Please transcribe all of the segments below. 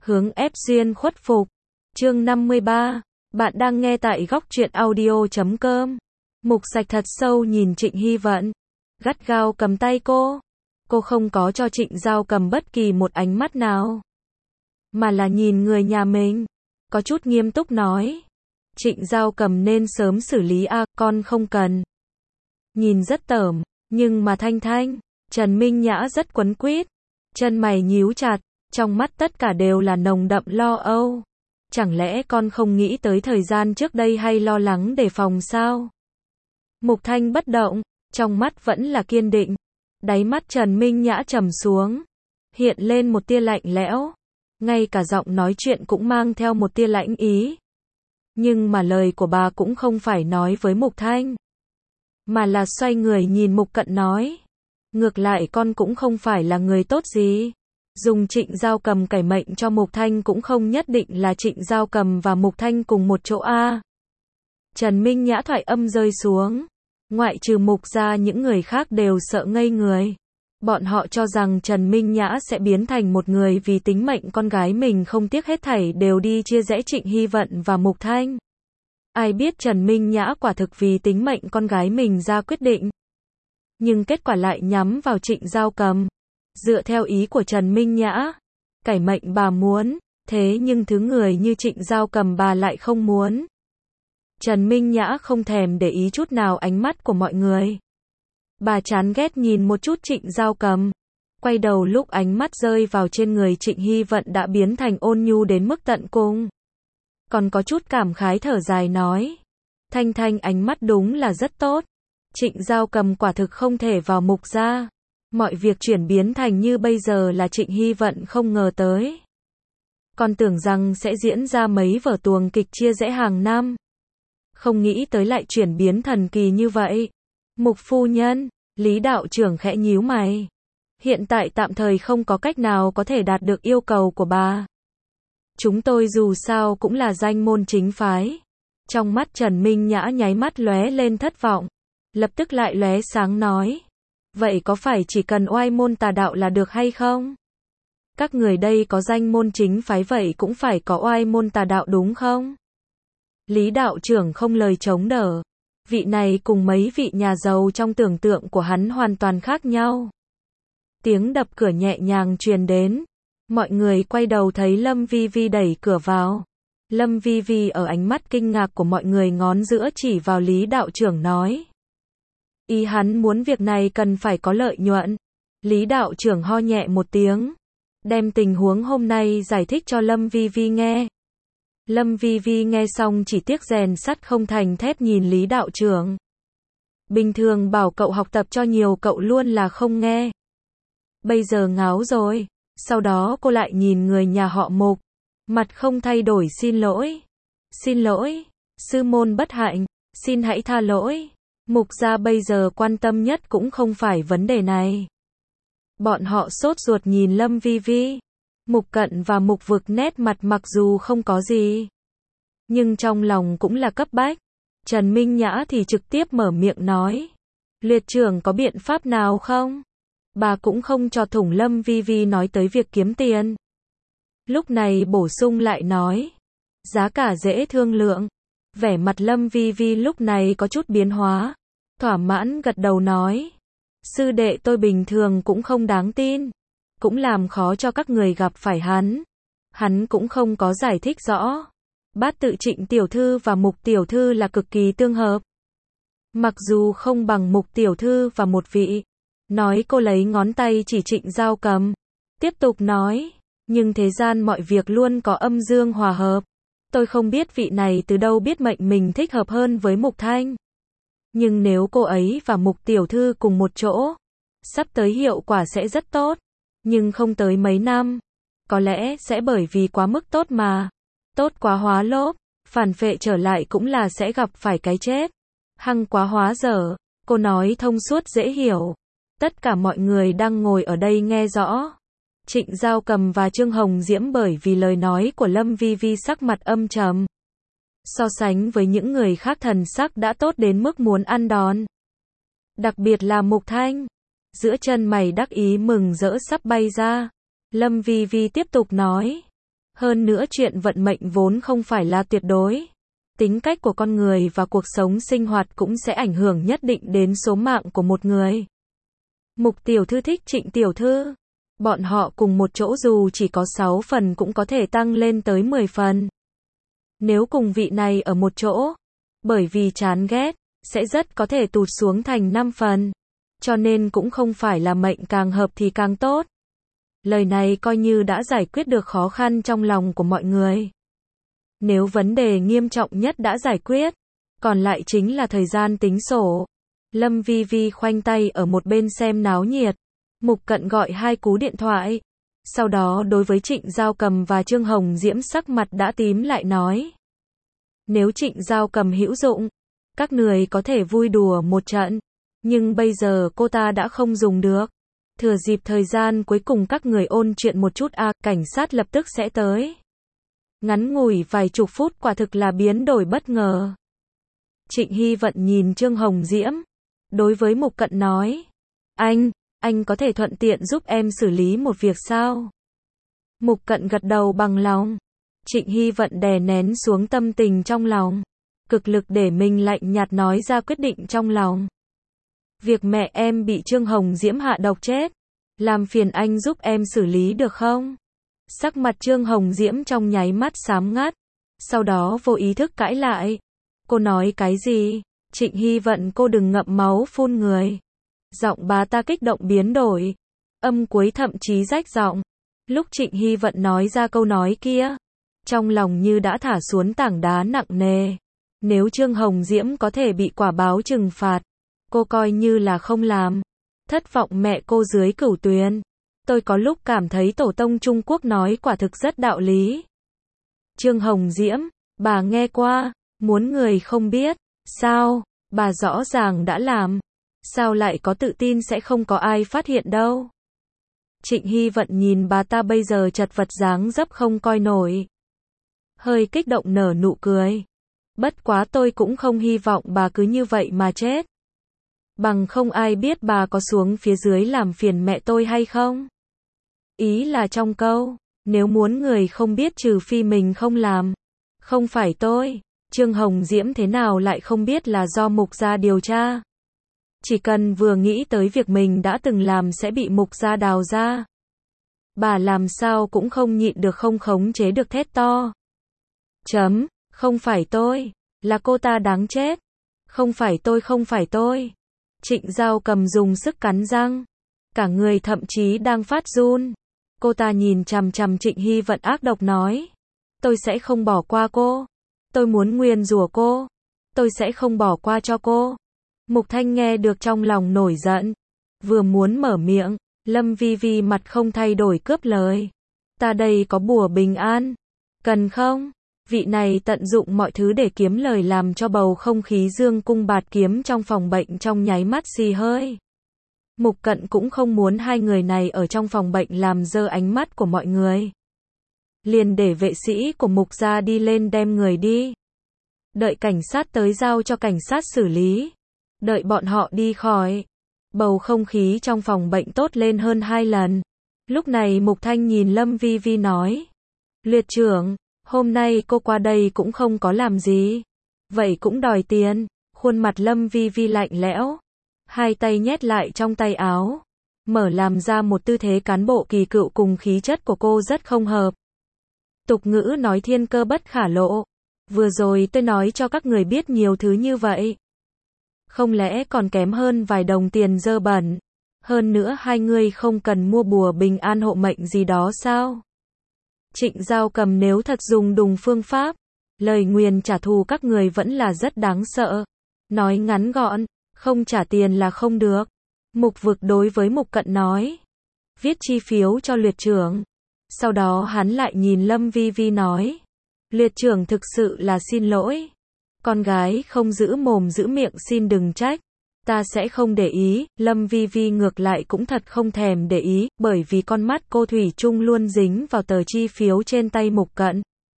Hướng ép duyên khuất phục. Chương 53. Bạn đang nghe tại góc truyện audio.com. Mục Sạch thật sâu nhìn Trịnh Hy Vận, gắt gao cầm tay cô. Cô không có cho Trịnh Giao Cầm bất kỳ một ánh mắt nào, mà là nhìn người nhà mình, có chút nghiêm túc nói. Trịnh Giao Cầm nên sớm xử lý con không cần. Nhìn rất tởm, nhưng mà Thanh Thanh, Trần Minh Nhã rất quấn quýt, chân mày nhíu chặt, trong mắt tất cả đều là nồng đậm lo âu. Chẳng lẽ con không nghĩ tới thời gian trước đây hay lo lắng đề phòng sao? Mục Thanh bất động, trong mắt vẫn là kiên định. Đáy mắt Trần Minh Nhã trầm xuống, hiện lên một tia lạnh lẽo, ngay cả giọng nói chuyện cũng mang theo một tia lãnh ý. Nhưng mà lời của bà cũng không phải nói với Mục Thanh, mà là xoay người nhìn Mục Cận nói. Ngược lại con cũng không phải là người tốt gì. Dùng Trịnh Giao Cầm cải mệnh cho Mục Thanh cũng không nhất định là Trịnh Giao Cầm và Mục Thanh cùng một chỗ Trần Minh Nhã thoại âm rơi xuống. Ngoại trừ Mục ra những người khác đều sợ ngây người. Bọn họ cho rằng Trần Minh Nhã sẽ biến thành một người vì tính mệnh con gái mình không tiếc hết thảy đều đi chia rẽ Trịnh Hy Vận và Mục Thanh. Ai biết Trần Minh Nhã quả thực vì tính mệnh con gái mình ra quyết định. Nhưng kết quả lại nhắm vào Trịnh Giao Cầm. Dựa theo ý của Trần Minh Nhã, cải mệnh bà muốn, thế nhưng thứ người như Trịnh Giao Cầm bà lại không muốn. Trần Minh Nhã không thèm để ý chút nào ánh mắt của mọi người. Bà chán ghét nhìn một chút Trịnh Giao Cầm, quay đầu lúc ánh mắt rơi vào trên người Trịnh Hy Vận đã biến thành ôn nhu đến mức tận cùng. Còn có chút cảm khái thở dài nói, Thanh Thanh ánh mắt đúng là rất tốt. Trịnh Giao Cầm quả thực không thể vào Mục ra. Mọi việc chuyển biến thành như bây giờ là Trịnh Hy Vận không ngờ tới. Còn tưởng rằng sẽ diễn ra mấy vở tuồng kịch chia rẽ hàng năm. Không nghĩ tới lại chuyển biến thần kỳ như vậy. Mục phu nhân, Lý đạo trưởng khẽ nhíu mày. Hiện tại tạm thời không có cách nào có thể đạt được yêu cầu của bà. Chúng tôi dù sao cũng là danh môn chính phái. Trong mắt Trần Minh Nhã nháy mắt lóe lên thất vọng. Lập tức lại lóe sáng nói. Vậy có phải chỉ cần oai môn tà đạo là được hay không? Các người đây có danh môn chính phái vậy cũng phải có oai môn tà đạo đúng không? Lý đạo trưởng không lời chống đỡ. Vị này cùng mấy vị nhà giàu trong tưởng tượng của hắn hoàn toàn khác nhau. Tiếng đập cửa nhẹ nhàng truyền đến. Mọi người quay đầu thấy Lâm Vi Vi đẩy cửa vào. Lâm Vi Vi ở ánh mắt kinh ngạc của mọi người ngón giữa chỉ vào Lý đạo trưởng nói. Ý hắn muốn việc này cần phải có lợi nhuận. Lý đạo trưởng ho nhẹ một tiếng, đem tình huống hôm nay giải thích cho Lâm Vi Vi nghe. Lâm Vi Vi nghe xong chỉ tiếc rèn sắt không thành thép nhìn Lý đạo trưởng. Bình thường bảo cậu học tập cho nhiều cậu luôn là không nghe. Bây giờ ngáo rồi. Sau đó cô lại nhìn người nhà họ Mục, mặt không thay đổi xin lỗi. Xin lỗi, sư môn bất hạnh, xin hãy tha lỗi. Mục gia bây giờ quan tâm nhất cũng không phải vấn đề này. Bọn họ sốt ruột nhìn Lâm Vi Vi. Mục Cận và Mục Vực nét mặt mặc dù không có gì, nhưng trong lòng cũng là cấp bách. Trần Minh Nhã thì trực tiếp mở miệng nói. Liệt trưởng có biện pháp nào không? Bà cũng không cho thủng Lâm Vi Vi nói tới việc kiếm tiền. Lúc này bổ sung lại nói. Giá cả dễ thương lượng. Vẻ mặt Lâm Vi Vi lúc này có chút biến hóa. Thỏa mãn gật đầu nói. Sư đệ tôi bình thường cũng không đáng tin. Cũng làm khó cho các người gặp phải hắn. Hắn cũng không có giải thích rõ. Bát tự Trịnh tiểu thư và Mục tiểu thư là cực kỳ tương hợp. Mặc dù không bằng Mục tiểu thư và một vị. Nói cô lấy ngón tay chỉ Trịnh Giao Cầm. Tiếp tục nói. Nhưng thế gian mọi việc luôn có âm dương hòa hợp. Tôi không biết vị này từ đâu biết mệnh mình thích hợp hơn với Mục Thanh. Nhưng nếu cô ấy và Mục tiểu thư cùng một chỗ, sắp tới hiệu quả sẽ rất tốt. Nhưng không tới mấy năm, có lẽ sẽ bởi vì quá mức tốt mà. Tốt quá hóa lốp, phản phệ trở lại cũng là sẽ gặp phải cái chết. Hăng quá hóa dở, cô nói thông suốt dễ hiểu. Tất cả mọi người đang ngồi ở đây nghe rõ. Trịnh Giao Cầm và Trương Hồng Diễm bởi vì lời nói của Lâm Vi Vi sắc mặt âm trầm. So sánh với những người khác thần sắc đã tốt đến mức muốn ăn đòn. Đặc biệt là Mục Thanh. Giữa chân mày đắc ý mừng rỡ sắp bay ra. Lâm Vi Vi tiếp tục nói. Hơn nữa chuyện vận mệnh vốn không phải là tuyệt đối. Tính cách của con người và cuộc sống sinh hoạt cũng sẽ ảnh hưởng nhất định đến số mạng của một người. Mục tiểu thư thích Trịnh tiểu thư. Bọn họ cùng một chỗ dù chỉ có 6 phần cũng có thể tăng lên tới 10 phần. Nếu cùng vị này ở một chỗ, bởi vì chán ghét, sẽ rất có thể tụt xuống thành 5 phần. Cho nên cũng không phải là mệnh càng hợp thì càng tốt. Lời này coi như đã giải quyết được khó khăn trong lòng của mọi người. Nếu vấn đề nghiêm trọng nhất đã giải quyết, còn lại chính là thời gian tính sổ. Lâm Vi Vi khoanh tay ở một bên xem náo nhiệt. Mục Cận gọi 2 cú điện thoại. Sau đó đối với Trịnh Giao Cầm và Trương Hồng Diễm sắc mặt đã tím lại nói. Nếu Trịnh Giao Cầm hữu dụng, các người có thể vui đùa một trận. Nhưng bây giờ cô ta đã không dùng được. Thừa dịp thời gian cuối cùng các người ôn chuyện một chút cảnh sát lập tức sẽ tới. Ngắn ngủi vài chục phút quả thực là biến đổi bất ngờ. Trịnh Hy Vận nhìn Trương Hồng Diễm. Đối với Mục Cận nói. Anh có thể thuận tiện giúp em xử lý một việc sao? Mục Cận gật đầu bằng lòng. Trịnh Hy Vận đè nén xuống tâm tình trong lòng. Cực lực để mình lạnh nhạt nói ra quyết định trong lòng. Việc mẹ em bị Trương Hồng Diễm hạ độc chết. Làm phiền anh giúp em xử lý được không? Sắc mặt Trương Hồng Diễm trong nháy mắt xám ngắt. Sau đó vô ý thức cãi lại. Cô nói cái gì? Trịnh Hy Vận cô đừng ngậm máu phun người. Giọng bà ta kích động biến đổi. Âm cuối thậm chí rách giọng. Lúc Trịnh Hy Vận nói ra câu nói kia, trong lòng như đã thả xuống tảng đá nặng nề. Nếu Trương Hồng Diễm có thể bị quả báo trừng phạt, cô coi như là không làm. Thất vọng mẹ cô dưới cửu tuyền. Tôi có lúc cảm thấy tổ tông Trung Quốc nói quả thực rất đạo lý. Trương Hồng Diễm, bà nghe qua, muốn người không biết. Sao? Bà rõ ràng đã làm. Sao lại có tự tin sẽ không có ai phát hiện đâu? Trịnh Hy Vận nhìn bà ta bây giờ chật vật dáng dấp không coi nổi. Hơi kích động nở nụ cười. Bất quá tôi cũng không hy vọng bà cứ như vậy mà chết. Bằng không ai biết bà có xuống phía dưới làm phiền mẹ tôi hay không? Ý là trong câu, nếu muốn người không biết trừ phi mình không làm. Không phải tôi, Trương Hồng Diễm thế nào lại không biết là do Mục gia điều tra. Chỉ cần vừa nghĩ tới việc mình đã từng làm sẽ bị Mục gia đào ra. Bà làm sao cũng không nhịn được không khống chế được thét to. Không phải tôi, là cô ta đáng chết. Không phải tôi. Trịnh Giao Cầm dùng sức cắn răng. Cả người thậm chí đang phát run. Cô ta nhìn chằm chằm Trịnh Hy Vận ác độc nói. Tôi sẽ không bỏ qua cô. Tôi muốn nguyền rủa cô. Tôi sẽ không bỏ qua cho cô. Mục Thanh nghe được trong lòng nổi giận. Vừa muốn mở miệng, Lâm Vi Vi mặt không thay đổi cướp lời. Ta đây có bùa bình an. Cần không? Vị này tận dụng mọi thứ để kiếm lời làm cho bầu không khí dương cung bạt kiếm trong phòng bệnh trong nháy mắt xì hơi. Mục Cận cũng không muốn hai người này ở trong phòng bệnh làm dơ ánh mắt của mọi người. Liền để vệ sĩ của Mục gia đi lên đem người đi. Đợi cảnh sát tới giao cho cảnh sát xử lý. Đợi bọn họ đi khỏi. Bầu không khí trong phòng bệnh tốt lên hơn 2 lần. Lúc này Mục Thanh nhìn Lâm Vi Vi nói. Liệt trưởng, hôm nay cô qua đây cũng không có làm gì. Vậy cũng đòi tiền. Khuôn mặt Lâm Vi Vi lạnh lẽo. Hai tay nhét lại trong tay áo. Mở làm ra một tư thế cán bộ kỳ cựu cùng khí chất của cô rất không hợp. Tục ngữ nói thiên cơ bất khả lộ. Vừa rồi tôi nói cho các người biết nhiều thứ như vậy. Không lẽ còn kém hơn vài đồng tiền dơ bẩn. Hơn nữa hai người không cần mua bùa bình an hộ mệnh gì đó sao? Trịnh Giao Cầm nếu thật dùng đùng phương pháp, lời nguyền trả thù các người vẫn là rất đáng sợ. Nói ngắn gọn, không trả tiền là không được. Mục Vực đối với Mục Cận nói. Viết chi phiếu cho Liệt trưởng. Sau đó hắn lại nhìn Lâm Vi Vi nói. Liệt trưởng thực sự là xin lỗi. Con gái không giữ mồm giữ miệng xin đừng trách. Ta sẽ không để ý. Lâm Vi Vi ngược lại cũng thật không thèm để ý, bởi vì con mắt cô thủy chung luôn dính vào tờ chi phiếu trên tay Mục Cận.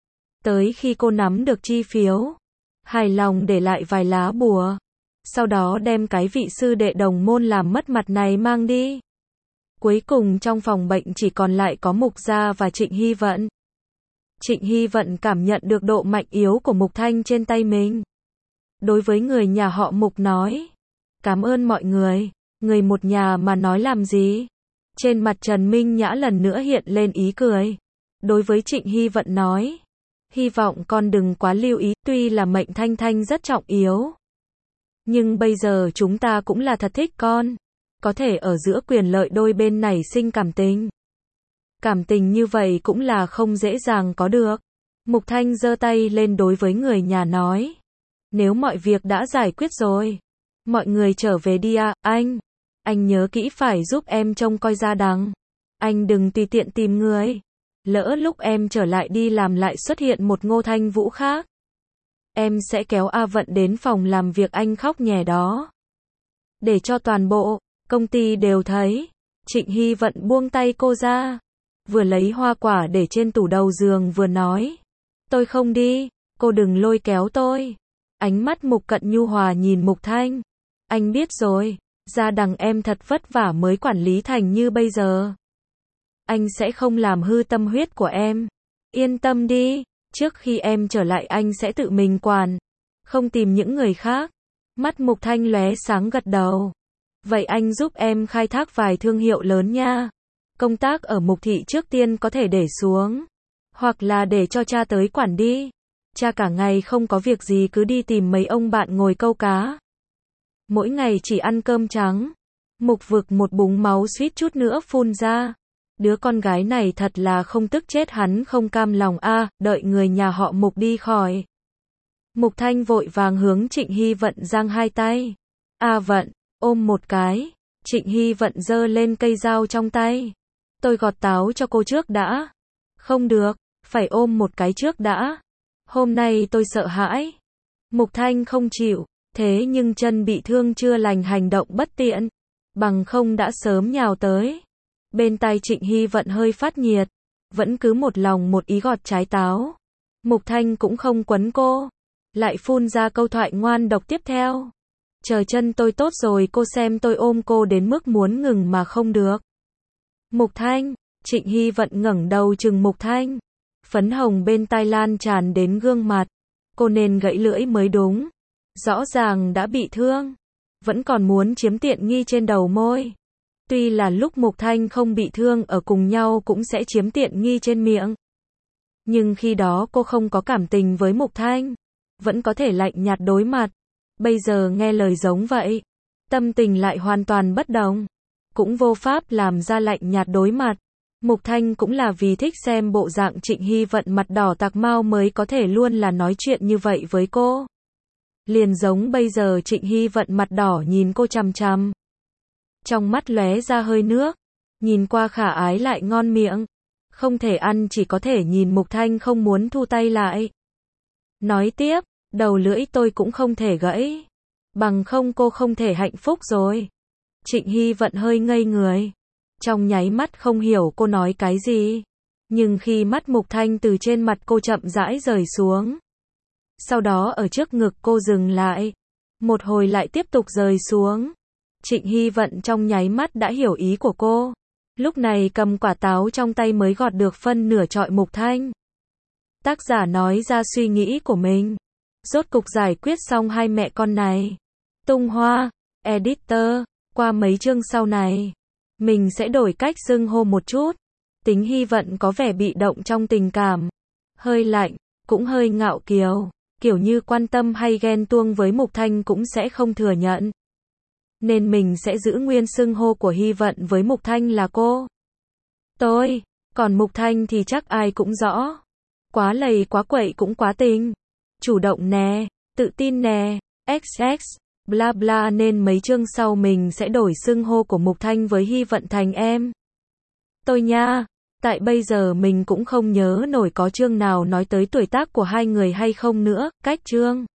Tới khi cô nắm được chi phiếu, hài lòng để lại vài lá bùa. Sau đó đem cái vị sư đệ đồng môn làm mất mặt này mang đi. Cuối cùng trong phòng bệnh chỉ còn lại có Mục gia và Trịnh Hy Vận. Trịnh Hy Vận cảm nhận được độ mạnh yếu của Mục Thanh trên tay mình. Đối với người nhà họ Mục nói. Cảm ơn mọi người. Người một nhà mà nói làm gì? Trên mặt Trần Minh Nhã lần nữa hiện lên ý cười. Đối với Trịnh Hy Vận nói. Hy vọng con đừng quá lưu ý, tuy là mệnh Thanh Thanh rất trọng yếu. Nhưng bây giờ chúng ta cũng là thật thích con. Có thể ở giữa quyền lợi đôi bên nảy sinh cảm tình. Cảm tình như vậy cũng là không dễ dàng có được. Mục Thanh giơ tay lên đối với người nhà nói. Nếu mọi việc đã giải quyết rồi. Mọi người trở về đi à, anh. Anh nhớ kỹ phải giúp em trông coi Gia Đằng. Anh đừng tùy tiện tìm người. Lỡ lúc em trở lại đi làm lại xuất hiện một Ngô Thanh Vũ khác. Em sẽ kéo A Vận đến phòng làm việc anh khóc nhè đó. Để cho toàn bộ công ty đều thấy. Trịnh Hy Vận buông tay cô ra. Vừa lấy hoa quả để trên tủ đầu giường vừa nói. Tôi không đi, cô đừng lôi kéo tôi. Ánh mắt Mục Cận nhu hòa nhìn Mục Thanh. Anh biết rồi, Gia Đằng em thật vất vả mới quản lý thành như bây giờ. Anh sẽ không làm hư tâm huyết của em. Yên tâm đi, trước khi em trở lại anh sẽ tự mình quản. Không tìm những người khác. Mắt Mục Thanh lóe sáng gật đầu. Vậy anh giúp em khai thác vài thương hiệu lớn nha. Công tác ở Mục thị trước tiên có thể để xuống. Hoặc là để cho cha tới quản đi. Cha cả ngày không có việc gì cứ đi tìm mấy ông bạn ngồi câu cá. Mỗi ngày chỉ ăn cơm trắng. Mục Vực một búng máu suýt chút nữa phun ra. Đứa con gái này thật là không tức chết hắn không cam lòng a. Đợi người nhà họ Mục đi khỏi. Mục Thanh vội vàng hướng Trịnh Hy Vận giang hai tay. A Vận, ôm một cái. Trịnh Hy Vận giơ lên cây dao trong tay. Tôi gọt táo cho cô trước đã. Không được, phải ôm một cái trước đã. Hôm nay tôi sợ hãi. Mục Thanh không chịu, thế nhưng chân bị thương chưa lành hành động bất tiện. Bằng không đã sớm nhào tới. Bên tai Trịnh Hy Vận hơi phát nhiệt. Vẫn cứ một lòng một ý gọt trái táo. Mục Thanh cũng không quấn cô. Lại phun ra câu thoại ngoan độc tiếp theo. Chờ chân tôi tốt rồi cô xem tôi ôm cô đến mức muốn ngừng mà không được. Mục Thanh, Trịnh Hy Vận ngẩng đầu chừng Mục Thanh. Phấn hồng bên tai lan tràn đến gương mặt. Cô nên gãy lưỡi mới đúng. Rõ ràng đã bị thương. Vẫn còn muốn chiếm tiện nghi trên đầu môi. Tuy là lúc Mục Thanh không bị thương ở cùng nhau cũng sẽ chiếm tiện nghi trên miệng. Nhưng khi đó cô không có cảm tình với Mục Thanh. Vẫn có thể lạnh nhạt đối mặt. Bây giờ nghe lời giống vậy. Tâm tình lại hoàn toàn bất đồng. Cũng vô pháp làm ra lạnh nhạt đối mặt. Mục Thanh cũng là vì thích xem bộ dạng Trịnh Hy Vận mặt đỏ tạc mau mới có thể luôn là nói chuyện như vậy với cô. Liền giống bây giờ Trịnh Hy Vận mặt đỏ nhìn cô chằm chằm. Trong mắt lóe ra hơi nước. Nhìn qua khả ái lại ngon miệng. Không thể ăn chỉ có thể nhìn Mục Thanh không muốn thu tay lại. Nói tiếp, đầu lưỡi tôi cũng không thể gãy. Bằng không cô không thể hạnh phúc rồi. Trịnh Hy Vận hơi ngây người. Trong nháy mắt không hiểu cô nói cái gì. Nhưng khi mắt Mục Thanh từ trên mặt cô chậm rãi rời xuống. Sau đó ở trước ngực cô dừng lại. Một hồi lại tiếp tục rời xuống. Trịnh Hy Vận trong nháy mắt đã hiểu ý của cô. Lúc này cầm quả táo trong tay mới gọt được phân nửa trọi Mục Thanh. Tác giả nói ra suy nghĩ của mình. Rốt cục giải quyết xong hai mẹ con này. Tung Hoa, editor, qua mấy chương sau này. Mình sẽ đổi cách xưng hô một chút. Tính Hy Vận có vẻ bị động trong tình cảm. Hơi lạnh, cũng hơi ngạo kiều. Kiểu như quan tâm hay ghen tuông với Mục Thanh cũng sẽ không thừa nhận. Nên mình sẽ giữ nguyên xưng hô của Hy Vận với Mục Thanh là cô. Tôi, còn Mục Thanh thì chắc ai cũng rõ. Quá lầy quá quậy cũng quá tình. Chủ động nè, tự tin nè, XX, bla bla nên mấy chương sau mình sẽ đổi xưng hô của Mục Thanh với Hy Vận thành em. Tôi nha, tại bây giờ mình cũng không nhớ nổi có chương nào nói tới tuổi tác của hai người hay không nữa, cách chương.